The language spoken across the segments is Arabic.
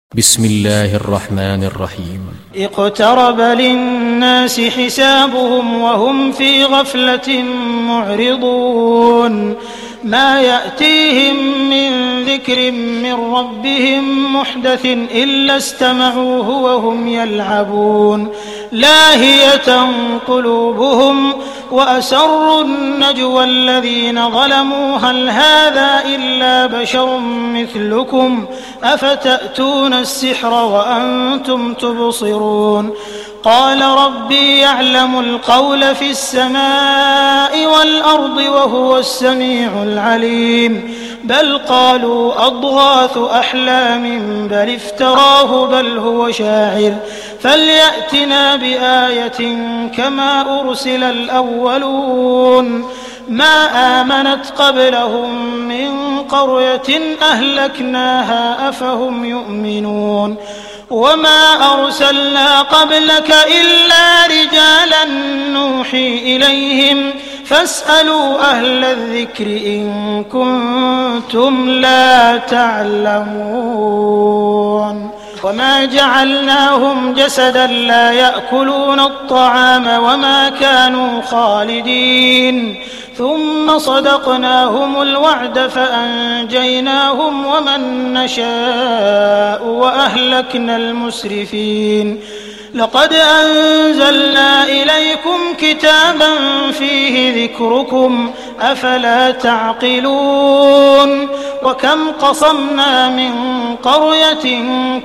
بسم الله الرحمن الرحيم. اقترب للناس حسابهم وهم في غفلة معرضون ما يأتيهم من ذكر من ربهم محدث إلا استمعوه وهم يلعبون لاهية قلوبهم وأسروا النجوى الذين ظلموا هل هذا إلا بشر مثلكم أفتأتون السحر وأنتم تبصرون قال ربي يعلم القول في السماء والأرض وهو السميع العليم بل قالوا أضغاث أحلام بل افتراه بل هو شاعر فليأتنا بآية كما أرسل الأولون ما آمنت قبلهم من قرية أهلكناها أفهم يؤمنون وما أرسلنا قبلك إلا رجالا نوحي إليهم فاسألوا أهل الذكر إن كنتم لا تعلمون وما جعلناهم جسدا لا يأكلون الطعام وما كانوا خالدين ثم صدقناهم الوعد فأنجيناهم ومن نشاء وأهلكنا المسرفين لقد أنزلنا إليكم كتابا فيه ذكركم أفلا تعقلون وكم قصمنا من قرية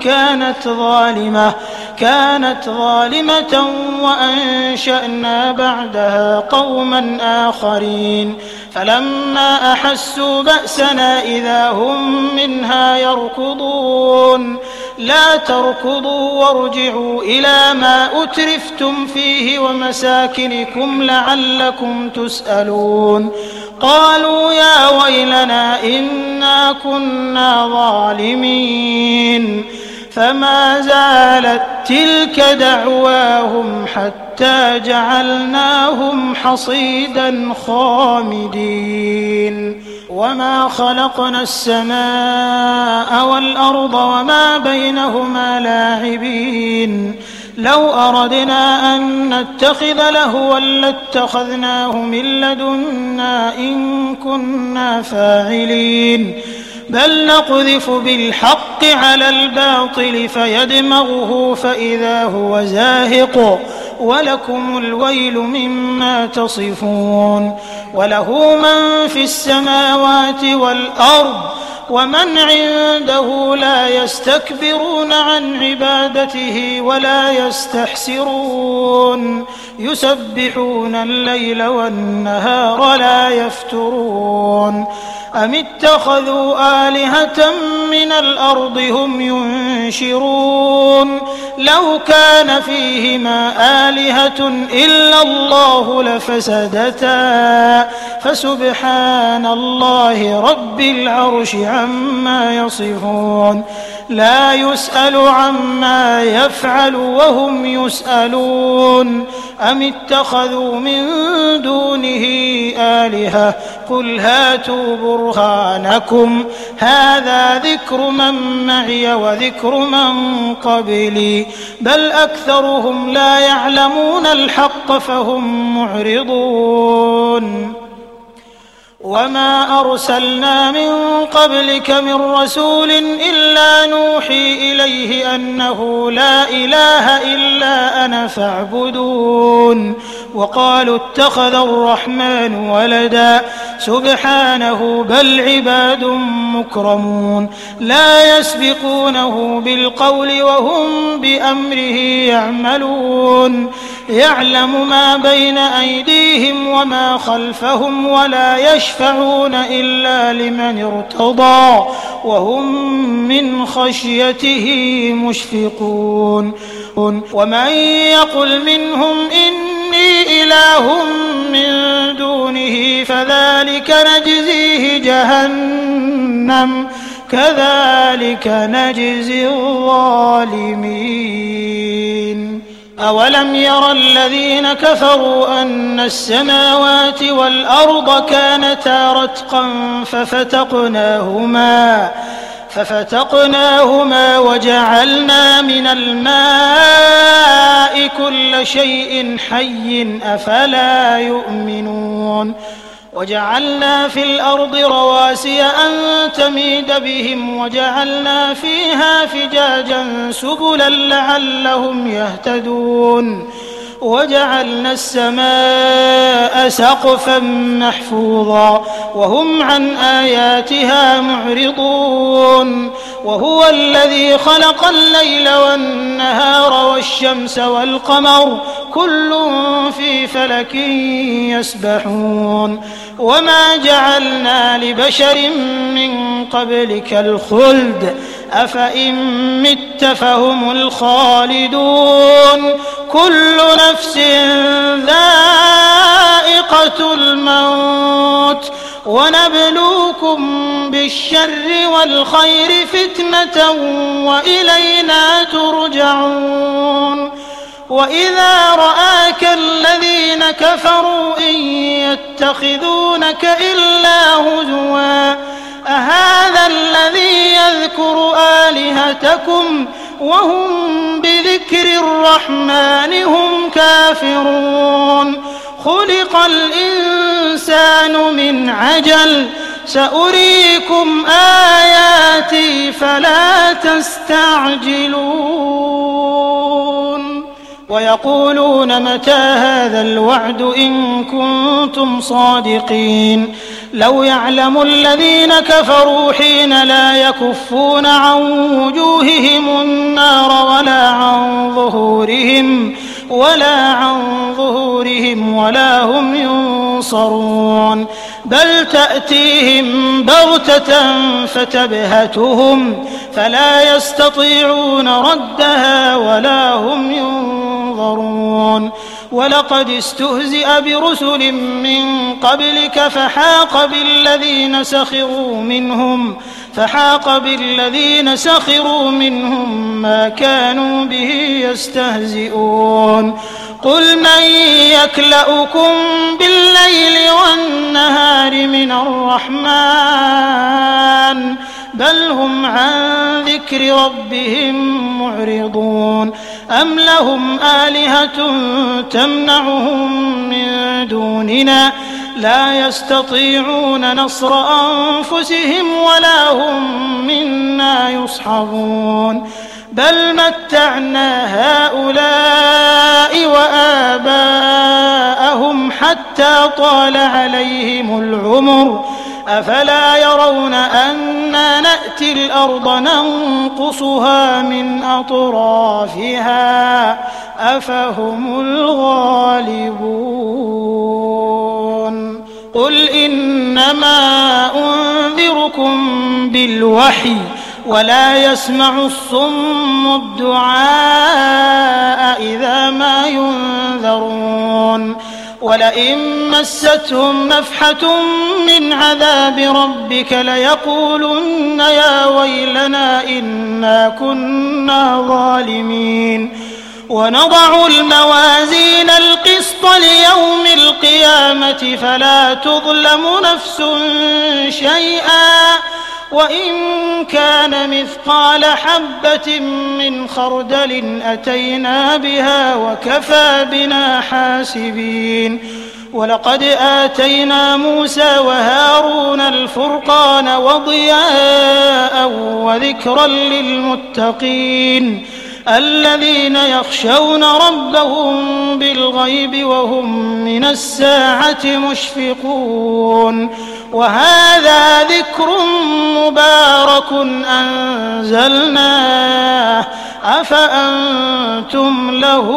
كانت ظالمة وأنشأنا بعدها قوما آخرين فلما أحسوا بأسنا إذا هم منها يركضون لا تركضوا وارجعوا إلى ما أترفتم فيه ومساكنكم لعلكم تسألون قالوا يا ويلنا إنا كنا ظالمين فما زالت تلك دعواهم حتى جعلناهم حصيدا خامدين وما خلقنا السماء والأرض وما بينهما لاعبين لو أردنا أن نتخذ لهوا لاتخذناه من لدنا إن كنا فاعلين بل نقذف بالحق على الباطل فيدمغه فإذا هو زاهق ولكم الويل مما تصفون وله من في السماوات والأرض ومن عنده لا يستكبرون عن عبادته ولا يستحسرون يسبحون الليل والنهار لا يفترون أم اتخذوا آلهة من الأرض هم ينشرون لو كان فيهما آلهة إلا الله لفسدتا فسبحان الله رب العرش عما يصفون لا يسأل عما يفعل وهم يسألون أم اتخذوا من دونه آلهة قل هاتوا برهانكم هذا ذكر من معي وذكر من قبلي بل أكثرهم لا يعلمون الحق فهم معرضون وما أرسلنا من قبلك من رسول إلا نوحي إليه أنه لا إله إلا أنا فاعبدون وقالوا اتخذ الرحمن ولدا سبحانه بل عباد مكرمون لا يسبقونه بالقول وهم بأمره يعملون يعلم ما بين أيديهم وما خلفهم ولا يشفعون إلا لمن ارتضى وهم من خشيته مشفقون ومن يقل منهم إني إله من دونه فذلك نجزيه جهنم كذلك نجزي الظالمين أولم ير الذين كفروا أن السماوات والأرض كانتا رتقا ففتقناهما وجعلنا من الماء كل شيء حي أفلا يؤمنون وجعلنا في الأرض رواسي أن تميد بهم وجعلنا فيها فجاجا سبلا لعلهم يهتدون وجعلنا السماء سقفا محفوظا وهم عن آياتها معرضون وهو الذي خلق الليل والنهار والشمس والقمر كل في فلك يسبحون وما جعلنا لبشر من قبلك الخلد أفإن مت فهم الخالدون كل نفس ذائقة الموت ونبلوكم بالشر والخير فتنة وإلينا ترجعون وإذا رآك الذين كفروا إن يتخذونك إلا هزوا أهذا الذي يذكر آلهتكم وهم بذكر الرحمن هم كافرون خلق الإنسان من عجل سأريكم آياتي فلا تستعجلون ويقولون متى هذا الوعد إن كنتم صادقين لو يعلم الذين كفروا حين لا يكفون عن وجوههم النار ولا عن ظهورهم ولا هم ينصرون بل تأتيهم بغتة فتبهتهم فلا يستطيعون ردها ولا هم ينظرون ولقد استهزئ برسل من قبلك فحاق بالذين سخروا منهم ما كانوا به يستهزئون قل من يكلؤكم بالليل والنهار من الرحمن بل هم عن ذكر ربهم معرضون أم لهم آلهة تمنعهم من دوننا لا يستطيعون نصر أنفسهم ولا هم منا يصحبون بل متعنا هؤلاء وآباءهم حتى طال عليهم العمر أفلا يرون أنا نأتي الأرض ننقصها من أطرافها أفهم الغالبون قل إنما أنذركم بالوحي ولا يسمع الصم الدعاء إذا ما ينذرون ولئن مستهم نفحة من عذاب ربك ليقولن يا ويلنا إنا كنا ظالمين ونضع الموازين القسط ليوم القيامة فلا تظلم نفس شيئا وإن كان مثقال حبة من خردل أتينا بها وكفى بنا حاسبين ولقد آتينا موسى وهارون الفرقان وضياء وذكرا للمتقين الذين يخشون ربهم بالغيب وهم من الساعة مشفقون وهذا ذكر مبارك أنزلناه أفأنتم له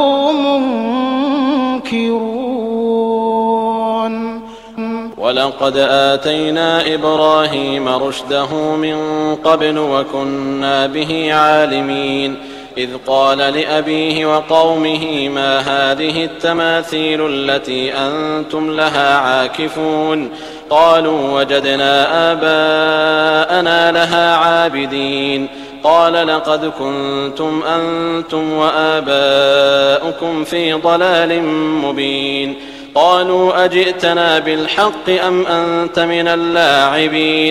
منكرون ولقد آتينا إبراهيم رشده من قبل وكنا به عالمين إذ قال لأبيه وقومه ما هذه التماثيل التي أنتم لها عاكفون قالوا وجدنا آباءنا لها عابدين قال لقد كنتم أنتم وآباؤكم في ضلال مبين قالوا أجئتنا بالحق أم أنت من اللاعبين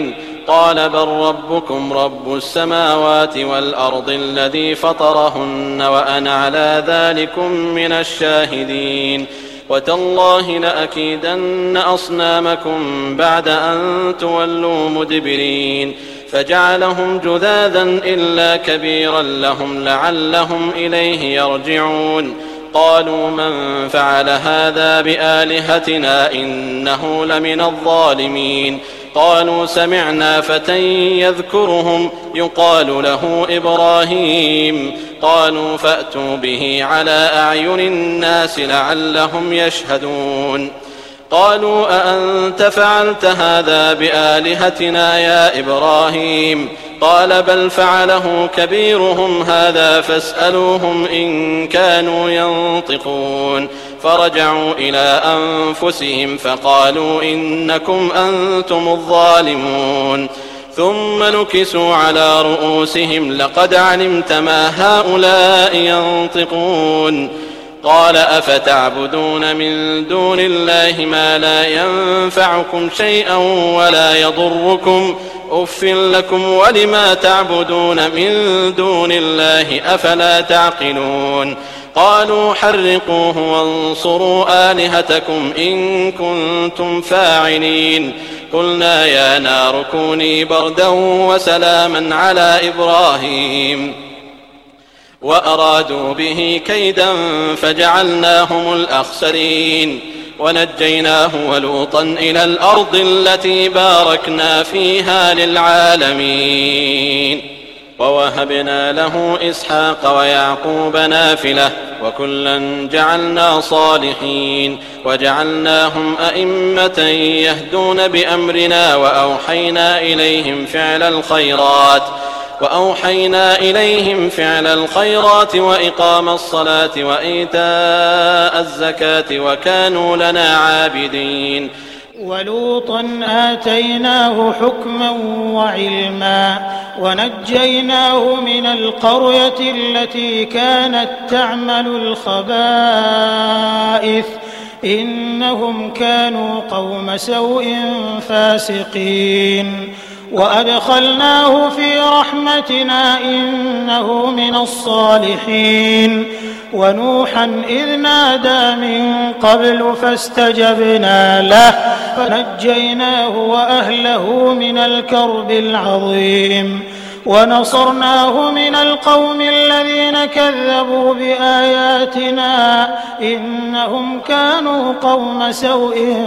قال بل ربكم رب السماوات والأرض الذي فطرهن وأنا على ذلكم من الشاهدين وتالله لأكيدن أصنامكم بعد أن تولوا مدبرين فجعلهم جذاذا إلا كبيرا لهم لعلهم إليه يرجعون قالوا من فعل هذا بآلهتنا إنه لمن الظالمين قالوا سمعنا فتى يذكرهم يقال له إبراهيم قالوا فأتوا به على أعين الناس لعلهم يشهدون قالوا أأنت فعلت هذا بآلهتنا يا إبراهيم قال بل فعله كبيرهم هذا فاسألوهم إن كانوا ينطقون فرجعوا إلى أنفسهم فقالوا إنكم أنتم الظالمون ثم نكسوا على رؤوسهم لقد علمت ما هؤلاء ينطقون قال أفتعبدون من دون الله ما لا ينفعكم شيئا ولا يضركم أف لكم ولما تعبدون من دون الله أفلا تعقلون قالوا حرقوه وانصروا آلهتكم إن كنتم فاعلين قلنا يا نار كوني بردا وسلاما على إبراهيم وأرادوا به كيدا فجعلناهم الأخسرين ونجيناه ولوطا إلى الأرض التي باركنا فيها للعالمين ووهبنا له إسحاق ويعقوب نافلة وكلا جعلنا صالحين وجعلناهم أئمة يهدون بأمرنا وأوحينا إليهم فعل الخيرات وإقام الصلاة وإيتاء الزكاة وكانوا لنا عابدين ولوطا آتيناه حكما وعلما ونجيناه من القرية التي كانت تعمل الخبائث إنهم كانوا قوم سوء فاسقين وأدخلناه في رحمتنا إنه من الصالحين ونوحا إذ نادى من قبل فاستجبنا له فنجيناه وأهله من الكرب العظيم ونصرناه من القوم الذين كذبوا بآياتنا إنهم كانوا قوم سوء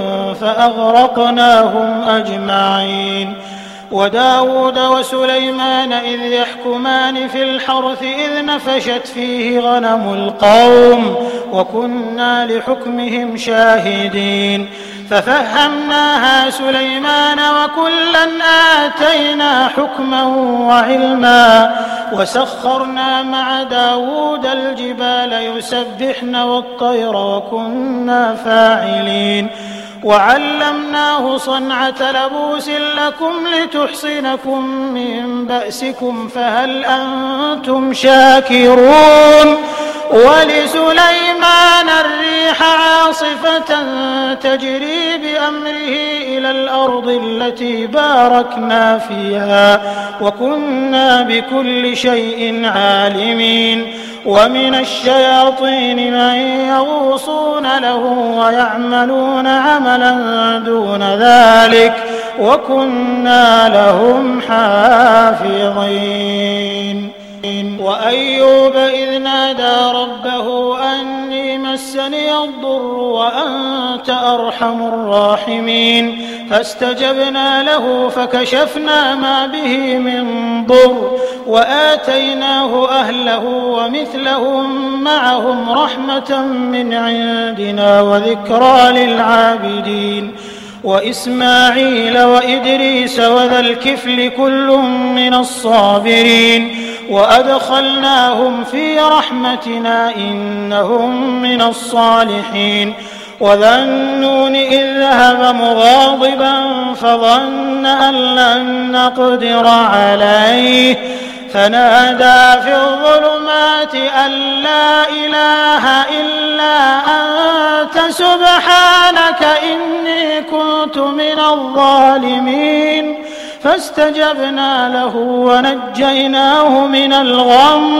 فأغرقناهم أجمعين وداود وسليمان إذ يحكمان في الحرث إذ نفشت فيه غنم القوم وكنا لحكمهم شاهدين ففهمناها سليمان وكلا آتينا حكما وعلما وسخرنا مع داود الجبال يسبحن والطير وكنا فاعلين وعلمناه صنعة لبوس لكم لتحصنكم من بأسكم فهل أنتم شاكرون ولسليمان الريح عاصفة تجري بأمره إلى الأرض التي باركنا فيها وكنا بكل شيء عالمين ومن الشياطين من يغوصون له ويعملون عملا دون ذلك وكنا لهم حافظين وأيوب إذ نادى ربه أني مسني الضر وأنت أرحم الراحمين فاستجبنا له فكشفنا ما به من ضر وآتيناه أهله ومثلهم معهم رحمة من عندنا وذكرى للعابدين وإسماعيل وإدريس وذا الكفل كل من الصابرين وأدخلناهم في رحمتنا إنهم من الصالحين وذا النون إذ ذهب مغاضبا فظن أن لن نقدر عليه فنادى في الظلمات أن لا إله إلا أنت سبحانك إني كنت من الظالمين فاستجبنا له ونجيناه من الغم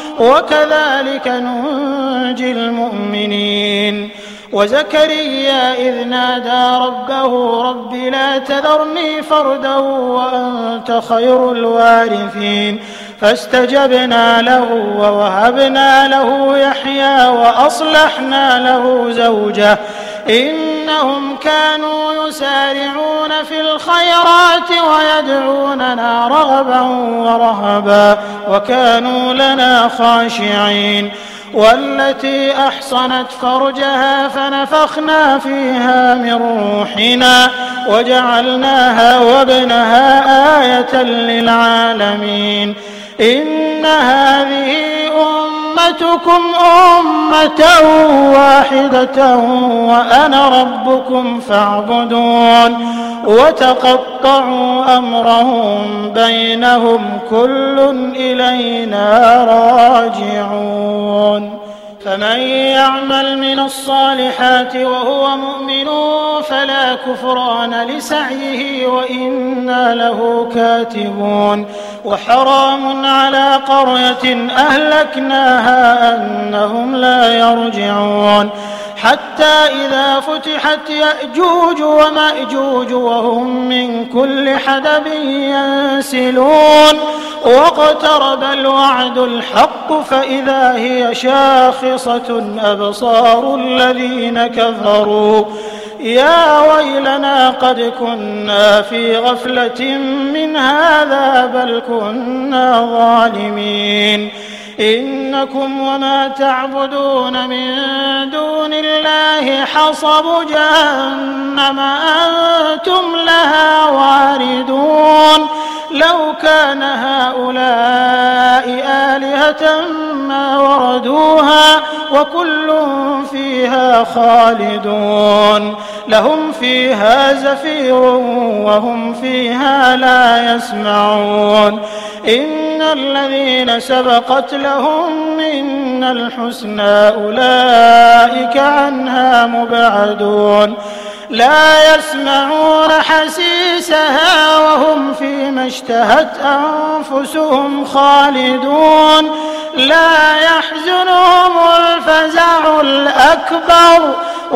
وكذلك ننجي المؤمنين. وزكريا إذ نادى ربه رب لا تذرني فردا وأنت خير الوارثين فاستجبنا له ووهبنا له يحيى وأصلحنا له زوجه إنهم كانوا يسارعون في الخيرات ويدعوننا رغبا ورهبا وكانوا لنا خاشعين. والتي أحصنت فرجها فنفخنا فيها من روحنا وجعلناها وابنها آية للعالمين. إن هذه أمتكم أمة واحدة وأنا ربكم فاعبدون. وتقطعوا أمرهم بينهم كل إلينا راجعون. فمن يعمل من الصالحات وهو مؤمن فلا كفران لسعيه وإنا له كاتبون. وحرام على قرية أهلكناها أنهم لا يرجعون حتى إذا فتحت يأجوج ومأجوج وهم من كل حدب ينسلون واقترب الوعد الحق فإذا هي شاخصة أبصار الذين كفروا يا ويلنا قد كنا في غفلة من هذا بل كنا ظالمين. إنكم وما تعبدون من دون الله حصب جهنم أنتم لها واردون. لو كان هؤلاء آلهة ما وردوها وكل فيها خالدون. لهم فيها زفير وهم فيها لا يسمعون. إن الذين سبقت لهم منا الحسنى أولئك عنها مبعدون. لا يسمعون حسيسها وهم فيما اشتهت أنفسهم خالدون. لا يحزنهم الفزع الأكبر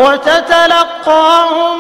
وتتلقاهم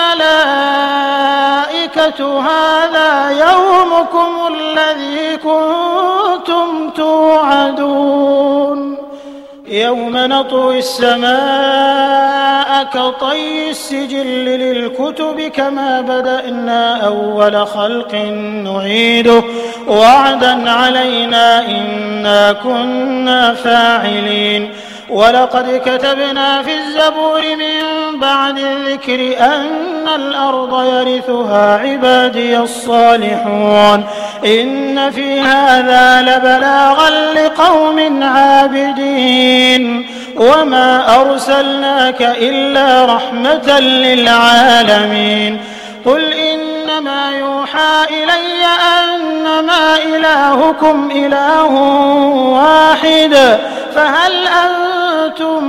الملائكة هذا يومكم الذي كنتم توعدون. يوم نطوي السماء كطي السجل للكتب كما بدأنا أول خلق نعيده وعدا علينا إنا كنا فاعلين. ولقد كتبنا في الزبور من بعد الذكر أن الأرض يرثها عبادي الصالحون. إن في هذا لبلاغا لقوم عابدين. وما أرسلناك إلا رحمة للعالمين. قل إنما يوحى إلي أنما إلهكم إله واحد فهل أنتم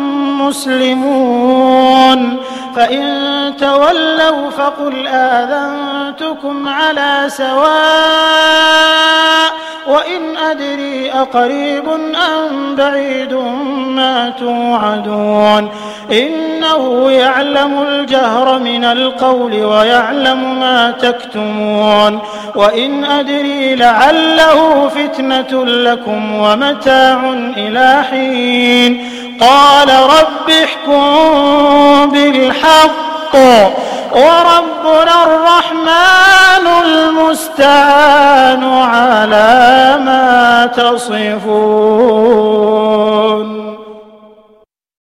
مسلمون؟ فإن تولوا فقل آذنتكم على سواء وإن أدري أقريب أم بعيد ما توعدون. إنه يعلم الجهر من القول ويعلم ما تكتمون. وإن أدري لعله فتنة لكم ومتاع إلى حين. قال رب احكم بالحق وربنا الرحمن المستعان على ما تصفون.